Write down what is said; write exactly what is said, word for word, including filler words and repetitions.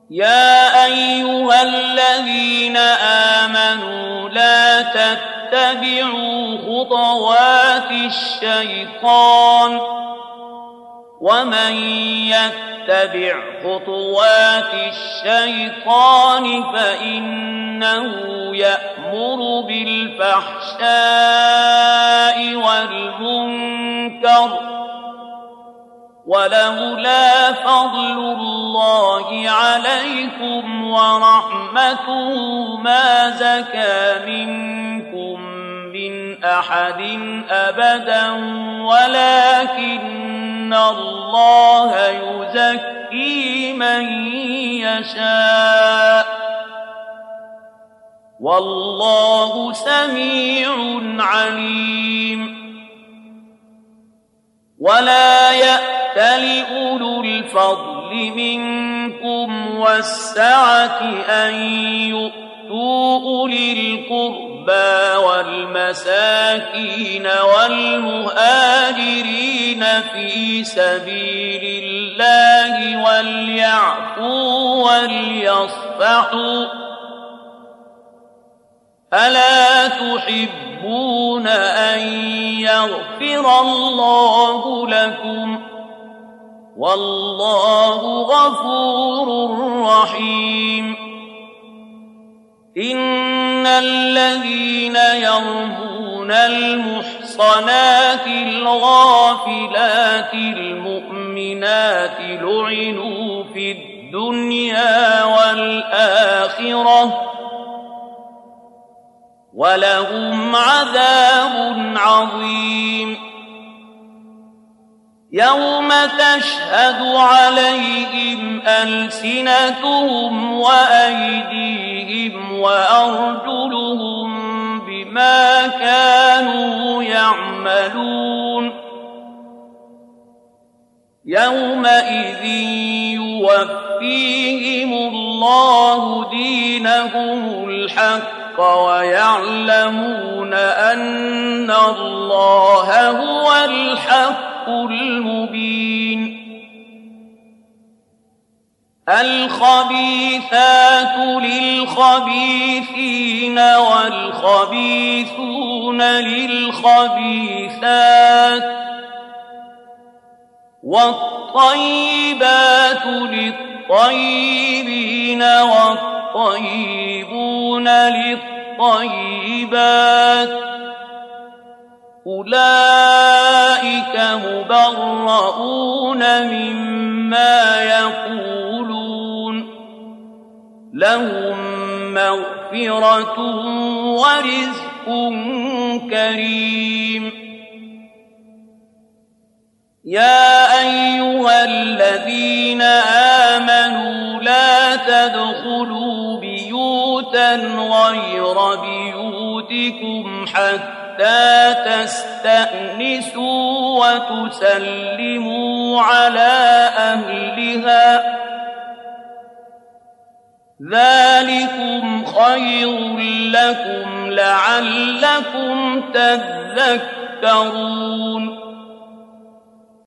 يا أيها الذين آمنوا لا تتبعوا خطوات الشيطان ومن يتبع خطوات الشيطان فإنه يأمر بالفحشاء والمنكر ولولا فضل الله عليكم ورحمته ما زكى منكم من أحد أبدا ولكن الله يزكي من يشاء والله سميع عليم. ولا يأتل أولو الفضل منكم والسعة أن يؤتوا أولي القربى والمساكين والمهاجرين في سبيل الله وليعفوا وليصفحوا ألا تحبون أن يغفر الله لكم والله غفور رحيم. إن الذين يرمون المحصنات الغافلات المؤمنات لعنوا في الدنيا والآخرة ولهم عذاب عظيم. يوم تشهد عليهم ألسنتهم وأيديهم وأرجلهم بما كانوا يعملون يومئذ يوفيهم الله دينهم الحق ويعلمون أن الله هو الحق المبين. الخبيثات للخبيثين والخبيثون للخبيثات والطيبات للطيبين والطيبون للطيبات أولئك مبرؤون مما يقولون لهم مغفرة ورزق كريم. يا أيها الذين آمنوا لا تدخلوا بيوتا غير بيوتكم حتى تستأنسوا وتسلموا على أهلها ذلكم خير لكم لعلكم تذكرون.